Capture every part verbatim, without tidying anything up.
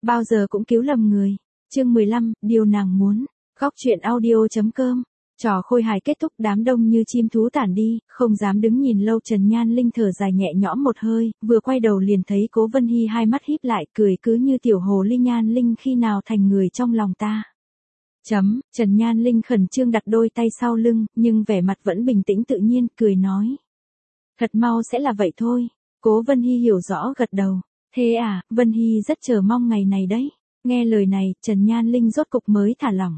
bao giờ cũng cứu lầm người. Chương mười lăm, điều nàng muốn. Góc truyện audio.com. Trò khôi hài kết thúc, đám đông như chim thú tản đi, không dám đứng nhìn lâu. Trần Nhan Linh thở dài nhẹ nhõm một hơi, vừa quay đầu liền thấy Cố Vân Hy hai mắt híp lại, cười cứ như tiểu hồ ly. Nhan Linh khi nào thành người trong lòng ta? Chấm, Trần Nhan Linh khẩn trương đặt đôi tay sau lưng, nhưng vẻ mặt vẫn bình tĩnh tự nhiên, cười nói. Thật mau sẽ là vậy thôi. Cố Vân Hy hiểu rõ gật đầu. Thế à, Vân Hy rất chờ mong ngày này đấy. Nghe lời này, Trần Nhan Linh rốt cục mới thả lỏng.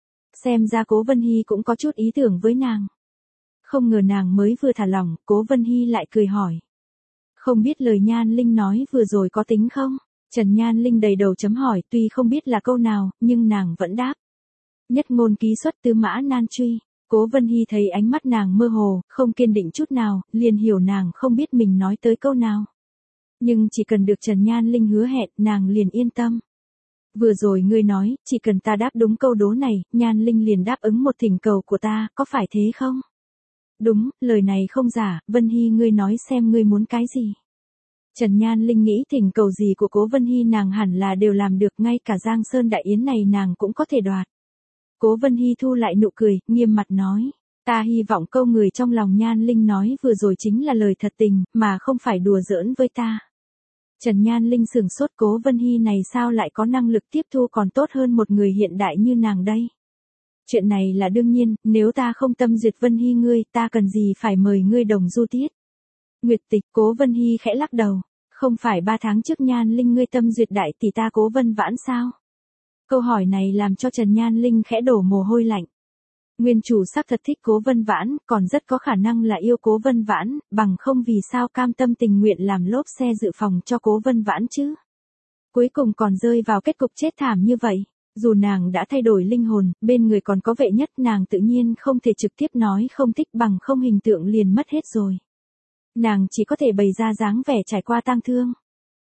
Xem ra Cố Vân Hy cũng có chút ý tưởng với nàng. Không ngờ nàng mới vừa thả lỏng, Cố Vân Hy lại cười hỏi. Không biết lời Nhan Linh nói vừa rồi có tính không? Trần Nhan Linh đầy đầu chấm hỏi, tuy không biết là câu nào, nhưng nàng vẫn đáp. Nhất ngôn ký xuất tứ mã nan truy. Cố Vân Hy thấy ánh mắt nàng mơ hồ, không kiên định chút nào, liền hiểu nàng không biết mình nói tới câu nào. Nhưng chỉ cần được Trần Nhan Linh hứa hẹn, nàng liền yên tâm. Vừa rồi ngươi nói, chỉ cần ta đáp đúng câu đố này, Nhan Linh liền đáp ứng một thỉnh cầu của ta, có phải thế không? Đúng, lời này không giả, Vân Hy ngươi nói xem ngươi muốn cái gì. Trần Nhan Linh nghĩ thỉnh cầu gì của Cố Vân Hy nàng hẳn là đều làm được, ngay cả Giang Sơn Đại Yến này nàng cũng có thể đoạt. Cố Vân Hy thu lại nụ cười, nghiêm mặt nói. Ta hy vọng câu người trong lòng Nhan Linh nói vừa rồi chính là lời thật tình, mà không phải đùa giỡn với ta. Trần Nhan Linh sửng sốt, Cố Vân Hy này sao lại có năng lực tiếp thu còn tốt hơn một người hiện đại như nàng đây. Chuyện này là đương nhiên, nếu ta không tâm duyệt Vân Hy ngươi, ta cần gì phải mời ngươi đồng du tiết. Nguyệt Tịch. Cố Vân Hy khẽ lắc đầu. Không phải ba tháng trước Nhan Linh ngươi tâm duyệt đại tỷ ta Cố Vân Vãn sao? Câu hỏi này làm cho Trần Nhan Linh khẽ đổ mồ hôi lạnh. Nguyên chủ xác thật thích Cố Vân Vãn, còn rất có khả năng là yêu Cố Vân Vãn, bằng không vì sao cam tâm tình nguyện làm lốp xe dự phòng cho Cố Vân Vãn chứ. Cuối cùng còn rơi vào kết cục chết thảm như vậy. Dù nàng đã thay đổi linh hồn, bên người còn có Vệ Nhất, nàng tự nhiên không thể trực tiếp nói không thích, bằng không hình tượng liền mất hết rồi. Nàng chỉ có thể bày ra dáng vẻ trải qua tang thương.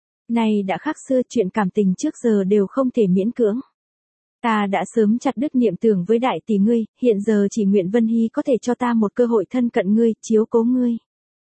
Này đã khác xưa, chuyện cảm tình trước giờ đều không thể miễn cưỡng. Ta đã sớm chặt đứt niệm tưởng với đại tỷ ngươi, hiện giờ chỉ nguyện Vân Hy có thể cho ta một cơ hội thân cận ngươi, chiếu cố ngươi.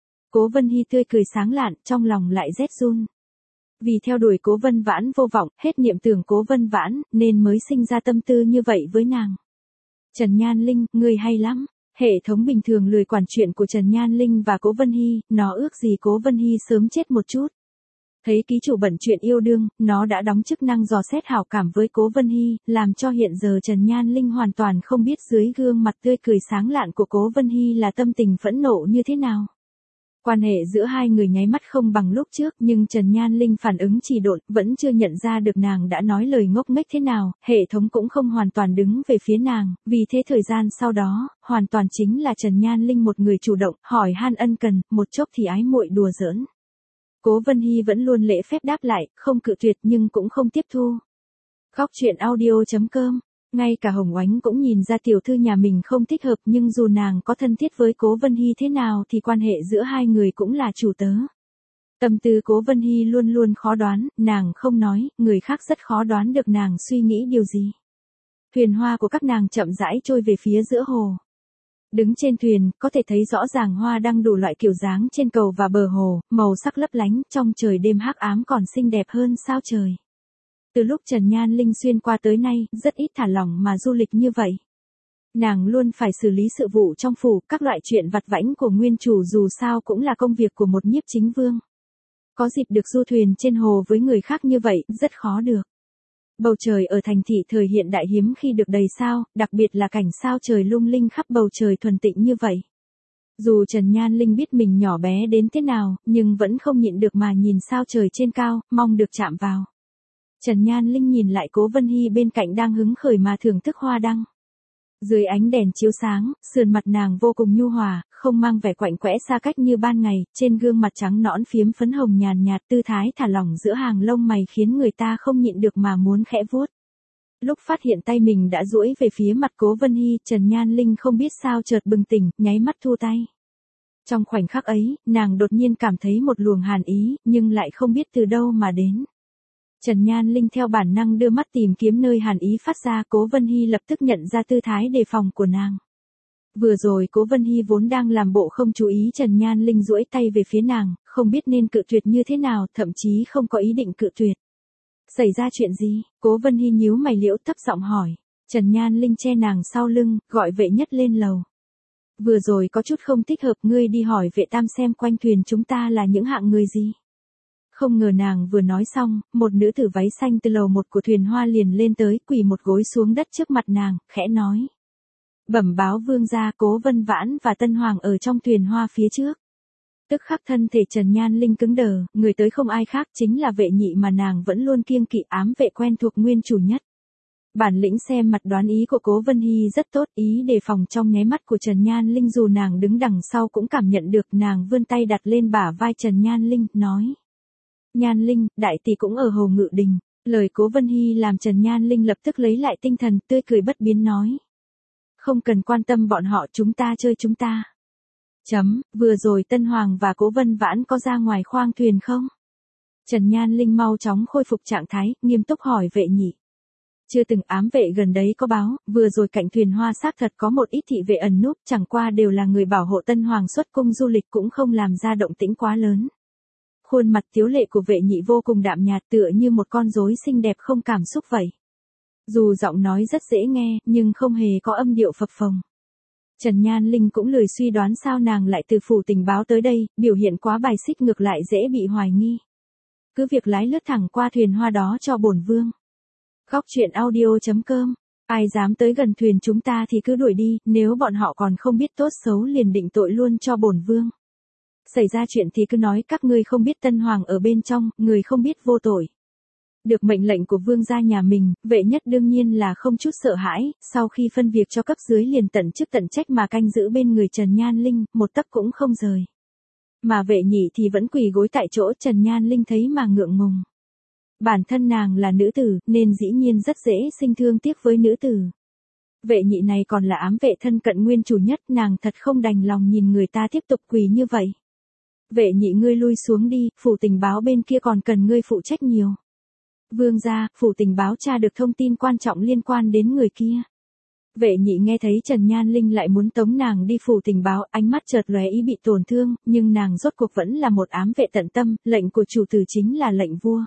Cố Vân Hy tươi cười sáng lạn, trong lòng lại rét run. Vì theo đuổi Cố Vân Vãn vô vọng, hết niệm tưởng Cố Vân Vãn, nên mới sinh ra tâm tư như vậy với nàng. Trần Nhan Linh, ngươi hay lắm. Hệ thống bình thường lười quản chuyện của Trần Nhan Linh và Cố Vân Hy, nó ước gì Cố Vân Hy sớm chết một chút. Thấy ký chủ bận chuyện yêu đương, nó đã đóng chức năng dò xét hảo cảm với Cố Vân Hy, làm cho hiện giờ Trần Nhan Linh hoàn toàn không biết dưới gương mặt tươi cười sáng lạn của Cố Vân Hy là tâm tình phẫn nộ như thế nào. Quan hệ giữa hai người nháy mắt không bằng lúc trước, nhưng Trần Nhan Linh phản ứng trì độn, vẫn chưa nhận ra được nàng đã nói lời ngốc nghếch thế nào, hệ thống cũng không hoàn toàn đứng về phía nàng, vì thế thời gian sau đó, hoàn toàn chính là Trần Nhan Linh một người chủ động, hỏi han ân cần, một chốc thì ái muội đùa giỡn. Cố Vân Hy vẫn luôn lễ phép đáp lại, không cự tuyệt nhưng cũng không tiếp thu. Góc truyện audio.com. Ngay cả Hồng Oánh cũng nhìn ra tiểu thư nhà mình không thích hợp, nhưng dù nàng có thân thiết với Cố Vân Hy thế nào thì quan hệ giữa hai người cũng là chủ tớ. Tâm tư Cố Vân Hy luôn luôn khó đoán, nàng không nói, người khác rất khó đoán được nàng suy nghĩ điều gì. Thuyền hoa của các nàng chậm rãi trôi về phía giữa hồ. Đứng trên thuyền, có thể thấy rõ ràng hoa đăng đủ loại kiểu dáng trên cầu và bờ hồ, màu sắc lấp lánh, trong trời đêm hắc ám còn xinh đẹp hơn sao trời. Từ lúc Trần Nhan Linh xuyên qua tới nay, rất ít thả lỏng mà du lịch như vậy. Nàng luôn phải xử lý sự vụ trong phủ, các loại chuyện vặt vãnh của nguyên chủ dù sao cũng là công việc của một nhiếp chính vương. Có dịp được du thuyền trên hồ với người khác như vậy, rất khó được. Bầu trời ở thành thị thời hiện đại hiếm khi được đầy sao, đặc biệt là cảnh sao trời lung linh khắp bầu trời thuần tịnh như vậy. Dù Trần Nhan Linh biết mình nhỏ bé đến thế nào, nhưng vẫn không nhịn được mà nhìn sao trời trên cao, mong được chạm vào. Trần Nhan Linh nhìn lại Cố Vân Hy bên cạnh đang hứng khởi mà thưởng thức hoa đăng. Dưới ánh đèn chiếu sáng, sườn mặt nàng vô cùng nhu hòa, không mang vẻ quạnh quẽ xa cách như ban ngày, trên gương mặt trắng nõn phiếm phấn hồng nhàn nhạt, tư thái thả lỏng giữa hàng lông mày khiến người ta không nhịn được mà muốn khẽ vuốt. Lúc phát hiện tay mình đã duỗi về phía mặt Cố Vân Hy, Trần Nhan Linh không biết sao chợt bừng tỉnh, nháy mắt thu tay. Trong khoảnh khắc ấy, nàng đột nhiên cảm thấy một luồng hàn ý, nhưng lại không biết từ đâu mà đến. Trần Nhan Linh theo bản năng đưa mắt tìm kiếm nơi hàn ý phát ra, Cố Vân Hy lập tức nhận ra tư thái đề phòng của nàng. Vừa rồi Cố Vân Hy vốn đang làm bộ không chú ý Trần Nhan Linh duỗi tay về phía nàng, không biết nên cự tuyệt như thế nào, thậm chí không có ý định cự tuyệt. Xảy ra chuyện gì? Cố Vân Hy nhíu mày liễu thấp giọng hỏi. Trần Nhan Linh che nàng sau lưng, gọi vệ nhất lên lầu. Vừa rồi có chút không thích hợp, ngươi đi hỏi vệ tam xem quanh thuyền chúng ta là những hạng người gì. Không ngờ nàng vừa nói xong, một nữ tử váy xanh từ lầu một của thuyền hoa liền lên tới, quỳ một gối xuống đất trước mặt nàng, khẽ nói. Bẩm báo vương gia, Cố Vân Vãn và Tân Hoàng ở trong thuyền hoa phía trước. Tức khắc thân thể Trần Nhan Linh cứng đờ, người tới không ai khác chính là vệ nhị mà nàng vẫn luôn kiêng kỵ, ám vệ quen thuộc nguyên chủ nhất. Bản lĩnh xem mặt đoán ý của Cố Vân Hy rất tốt, ý đề phòng trong nháy mắt của Trần Nhan Linh dù nàng đứng đằng sau cũng cảm nhận được. Nàng vươn tay đặt lên bả vai Trần Nhan Linh, nói. Nhan Linh, đại tỷ cũng ở Hồ Ngự Đình. Lời Cố Vân Hy làm Trần Nhan Linh lập tức lấy lại tinh thần, tươi cười bất biến nói. Không cần quan tâm bọn họ, chúng ta chơi chúng ta. Chấm, vừa rồi Tân Hoàng và Cố Vân Vãn có ra ngoài khoang thuyền không? Trần Nhan Linh mau chóng khôi phục trạng thái, nghiêm túc hỏi vệ nhị. Chưa từng, ám vệ gần đấy có báo, vừa rồi cạnh thuyền hoa xác thật có một ít thị vệ ẩn núp, chẳng qua đều là người bảo hộ Tân Hoàng xuất cung du lịch, cũng không làm ra động tĩnh quá lớn. Khuôn mặt tiếu lệ của vệ nhị vô cùng đạm nhạt, tựa như một con rối xinh đẹp không cảm xúc vậy. Dù giọng nói rất dễ nghe, nhưng không hề có âm điệu phập phồng. Trần Nhan Linh cũng lười suy đoán sao nàng lại từ phủ tình báo tới đây, biểu hiện quá bài xích ngược lại dễ bị hoài nghi. Cứ việc lái lướt thẳng qua thuyền hoa đó cho bổn vương. Góc truyện audio chấm com. Ai dám tới gần thuyền chúng ta thì cứ đuổi đi, nếu bọn họ còn không biết tốt xấu liền định tội luôn cho bổn vương. Xảy ra chuyện thì cứ nói các ngươi không biết Tân Hoàng ở bên trong, người không biết vô tội. Được mệnh lệnh của vương gia nhà mình, vệ nhất đương nhiên là không chút sợ hãi, sau khi phân việc cho cấp dưới liền tận chức tận trách mà canh giữ bên người Trần Nhan Linh, một tấc cũng không rời. Mà vệ nhị thì vẫn quỳ gối tại chỗ, Trần Nhan Linh thấy mà ngượng ngùng. Bản thân nàng là nữ tử, nên dĩ nhiên rất dễ sinh thương tiếc với nữ tử. Vệ nhị này còn là ám vệ thân cận nguyên chủ nhất, nàng thật không đành lòng nhìn người ta tiếp tục quỳ như vậy. Vệ nhị ngươi lui xuống đi, phủ tình báo bên kia còn cần ngươi phụ trách nhiều. Vương gia, phủ tình báo tra được thông tin quan trọng liên quan đến người kia. Vệ nhị nghe thấy Trần Nhan Linh lại muốn tống nàng đi phủ tình báo, ánh mắt chợt lóe ý bị tổn thương, nhưng nàng rốt cuộc vẫn là một ám vệ tận tâm, lệnh của chủ tử chính là lệnh vua.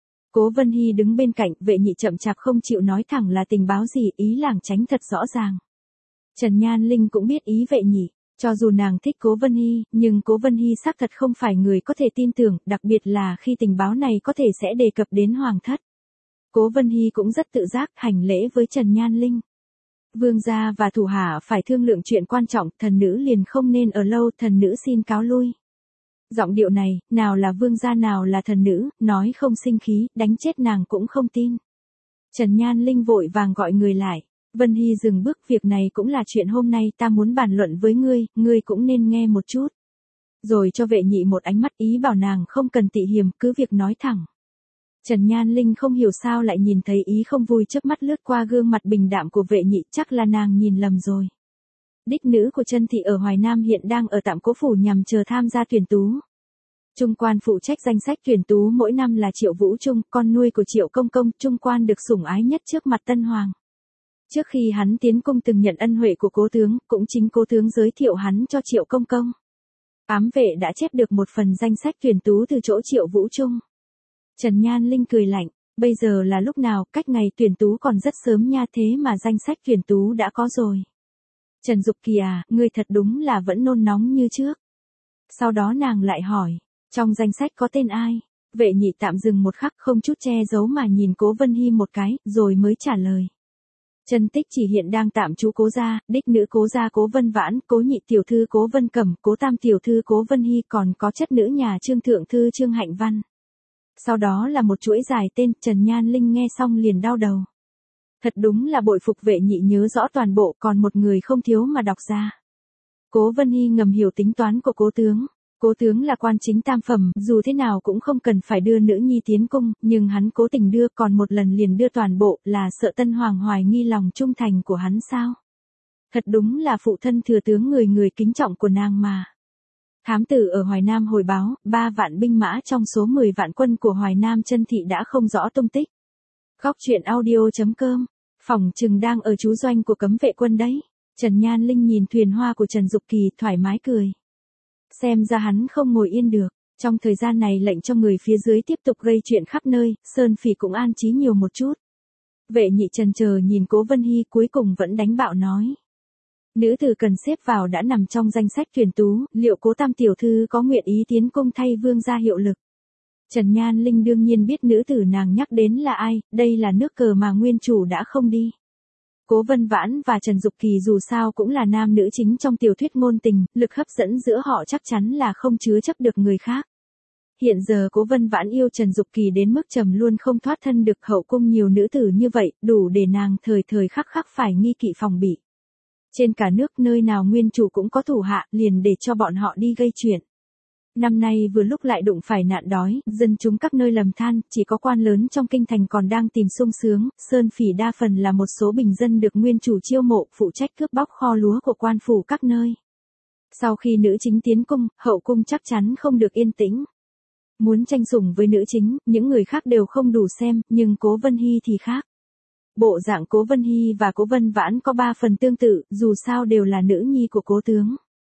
Cố Vân Hy đứng bên cạnh, vệ nhị chậm chạp không chịu nói thẳng là tình báo gì, ý làng tránh thật rõ ràng. Trần Nhan Linh cũng biết ý vệ nhị, cho dù nàng thích Cố Vân Hy, nhưng Cố Vân Hy xác thật không phải người có thể tin tưởng, đặc biệt là khi tình báo này có thể sẽ đề cập đến hoàng thất. Cố Vân Hy cũng rất tự giác hành lễ với Trần Nhan Linh. Vương gia và thủ hạ phải thương lượng chuyện quan trọng, thần nữ liền không nên ở lâu, thần nữ xin cáo lui. Giọng điệu này, nào là vương gia nào là thần nữ, nói không sinh khí, đánh chết nàng cũng không tin. Trần Nhan Linh vội vàng gọi người lại. Vân Hy dừng bước, việc này cũng là chuyện hôm nay ta muốn bàn luận với ngươi, ngươi cũng nên nghe một chút. Rồi cho vệ nhị một ánh mắt ý bảo nàng không cần tị hiềm, cứ việc nói thẳng. Trần Nhan Linh không hiểu sao lại nhìn thấy ý không vui chớp mắt lướt qua gương mặt bình đạm của vệ nhị, chắc là nàng nhìn lầm rồi. Đích nữ của Trân thị ở Hoài Nam hiện đang ở tạm cố phủ nhằm chờ tham gia tuyển tú. Trung quan phụ trách danh sách tuyển tú mỗi năm là Triệu Vũ Trung, con nuôi của Triệu Công Công, Trung quan được sủng ái nhất trước mặt Tân Hoàng. Trước khi hắn tiến cung từng nhận ân huệ của cố tướng, cũng chính cố tướng giới thiệu hắn cho Triệu Công Công. Ám vệ đã chép được một phần danh sách tuyển tú từ chỗ Triệu Vũ Trung. Trần Nhan Linh cười lạnh, bây giờ là lúc nào, cách ngày tuyển tú còn rất sớm nha, thế mà danh sách tuyển tú đã có rồi. Trần Dục Kỳ à, ngươi thật đúng là vẫn nôn nóng như trước. Sau đó nàng lại hỏi, trong danh sách có tên ai? Vệ nhị tạm dừng một khắc không chút che giấu mà nhìn Cố Vân Hy một cái, rồi mới trả lời. Trần Tích Chỉ hiện đang tạm trú Cố gia, đích nữ Cố gia Cố Vân Vãn, Cố nhị tiểu thư Cố Vân Cẩm, Cố tam tiểu thư Cố Vân Hy, còn có chất nữ nhà Trương thượng thư Trương Hạnh Văn. Sau đó là một chuỗi dài tên, Trần Nhan Linh nghe xong liền đau đầu. Thật đúng là bội phục vệ nhị nhớ rõ toàn bộ, còn một người không thiếu mà đọc ra. Cố Vân Hy ngầm hiểu tính toán của cố tướng. Cố tướng là quan chính tam phẩm, dù thế nào cũng không cần phải đưa nữ nhi tiến cung, nhưng hắn cố tình đưa, còn một lần liền đưa toàn bộ, là sợ Tân Hoàng hoài nghi lòng trung thành của hắn sao? Thật đúng là phụ thân thừa tướng người người kính trọng của nàng mà. Thám tử ở Hoài Nam hồi báo, ba vạn binh mã trong số mười vạn quân của Hoài Nam Trân thị đã không rõ tung tích. Góc truyện audio chấm com, phòng trừng đang ở trú doanh của cấm vệ quân đấy. Trần Nhan Linh nhìn thuyền hoa của Trần Dục Kỳ thoải mái cười. Xem ra hắn không ngồi yên được. Trong thời gian này lệnh cho người phía dưới tiếp tục gây chuyện khắp nơi, Sơn Phỉ cũng an trí nhiều một chút. Vệ nhị trần chờ nhìn Cố Vân Hy cuối cùng vẫn đánh bạo nói. Nữ tử cần xếp vào đã nằm trong danh sách tuyển tú, liệu Cố tam tiểu thư có nguyện ý tiến cung thay vương gia hiệu lực? Trần Nhan Linh đương nhiên biết nữ tử nàng nhắc đến là ai, đây là nước cờ mà nguyên chủ đã không đi. Cố Vân Vãn và Trần Dục Kỳ dù sao cũng là nam nữ chính trong tiểu thuyết ngôn tình, lực hấp dẫn giữa họ chắc chắn là không chứa chấp được người khác. Hiện giờ Cố Vân Vãn yêu Trần Dục Kỳ đến mức trầm luôn không thoát thân được hậu cung nhiều nữ tử như vậy, đủ để nàng thời thời khắc khắc phải nghi kỵ phòng bị. Trên cả nước nơi nào nguyên chủ cũng có thủ hạ, liền để cho bọn họ đi gây chuyện. Năm nay vừa lúc lại đụng phải nạn đói, dân chúng các nơi lầm than, chỉ có quan lớn trong kinh thành còn đang tìm sung sướng, Sơn Phỉ đa phần là một số bình dân được nguyên chủ chiêu mộ, phụ trách cướp bóc kho lúa của quan phủ các nơi. Sau khi nữ chính tiến cung, hậu cung chắc chắn không được yên tĩnh. Muốn tranh sủng với nữ chính, những người khác đều không đủ xem, nhưng Cố Vân Hy thì khác. Bộ dạng Cố Vân Hy và Cố Vân Vãn có ba phần tương tự, dù sao đều là nữ nhi của Cố tướng.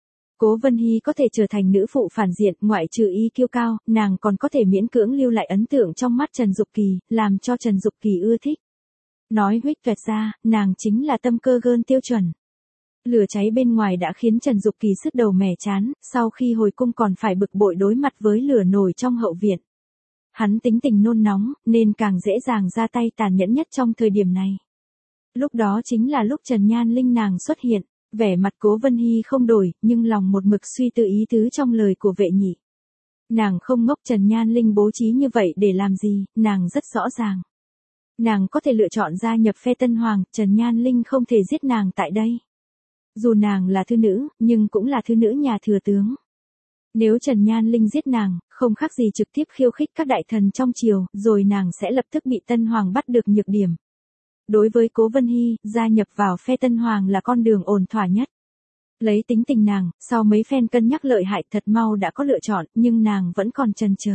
Cố Vân Hy có thể trở thành nữ phụ phản diện, ngoại trừ y kiêu cao, nàng còn có thể miễn cưỡng lưu lại ấn tượng trong mắt Trần Dục Kỳ, làm cho Trần Dục Kỳ ưa thích. Nói huých toẹt ra, nàng chính là tâm cơ gơn tiêu chuẩn. Lửa cháy bên ngoài đã khiến Trần Dục Kỳ sứt đầu mẻ chán, sau khi hồi cung còn phải bực bội đối mặt với lửa nổi trong hậu viện. Hắn tính tình nôn nóng, nên càng dễ dàng ra tay tàn nhẫn nhất trong thời điểm này. Lúc đó chính là lúc Trần Nhan Linh nàng xuất hiện. Vẻ mặt Cố Vân Hy không đổi, nhưng lòng một mực suy tư ý tứ trong lời của vệ nhị. Nàng không ngốc, Trần Nhan Linh bố trí như vậy để làm gì, nàng rất rõ ràng. Nàng có thể lựa chọn gia nhập phe Tân Hoàng, Trần Nhan Linh không thể giết nàng tại đây. Dù nàng là thư nữ, nhưng cũng là thư nữ nhà thừa tướng. Nếu Trần Nhan Linh giết nàng, không khác gì trực tiếp khiêu khích các đại thần trong triều, rồi nàng sẽ lập tức bị Tân Hoàng bắt được nhược điểm. Đối với Cố Vân Hy, gia nhập vào phe Tân Hoàng là con đường ổn thỏa nhất. Lấy tính tình nàng, sau mấy phen cân nhắc lợi hại thật mau đã có lựa chọn, nhưng nàng vẫn còn chần chờ.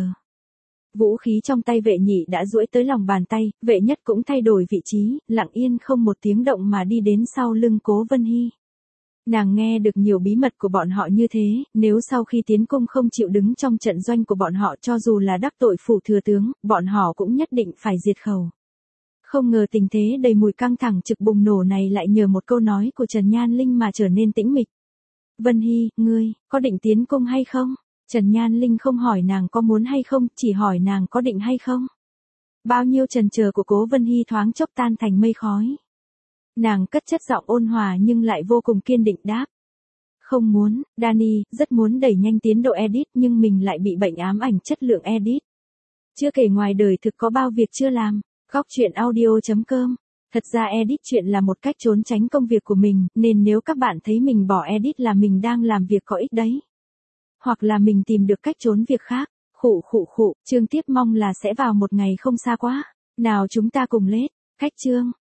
Vũ khí trong tay vệ nhị đã duỗi tới lòng bàn tay, vệ nhất cũng thay đổi vị trí, lặng yên không một tiếng động mà đi đến sau lưng Cố Vân Hy. Nàng nghe được nhiều bí mật của bọn họ như thế, nếu sau khi tiến cung không chịu đứng trong trận doanh của bọn họ cho dù là đắc tội phủ thừa tướng, bọn họ cũng nhất định phải diệt khẩu. Không ngờ tình thế đầy mùi căng thẳng trực bùng nổ này lại nhờ một câu nói của Trần Nhan Linh mà trở nên tĩnh mịch. Vân Hy, ngươi, có định tiến cung hay không? Trần Nhan Linh không hỏi nàng có muốn hay không, chỉ hỏi nàng có định hay không. Bao nhiêu trần chờ của Cố Vân Hy thoáng chốc tan thành mây khói. Nàng cất chất giọng ôn hòa nhưng lại vô cùng kiên định đáp. Không muốn, Dani, rất muốn đẩy nhanh tiến độ edit nhưng mình lại bị bệnh ám ảnh chất lượng edit. Chưa kể ngoài đời thực có bao việc chưa làm. Góc truyện audio chấm com. Thật ra edit chuyện là một cách trốn tránh công việc của mình, nên nếu các bạn thấy mình bỏ edit là mình đang làm việc có ích đấy. Hoặc là mình tìm được cách trốn việc khác. Khụ khụ khụ, chương tiếp mong là sẽ vào một ngày không xa quá. Nào chúng ta cùng lết. Cách chương.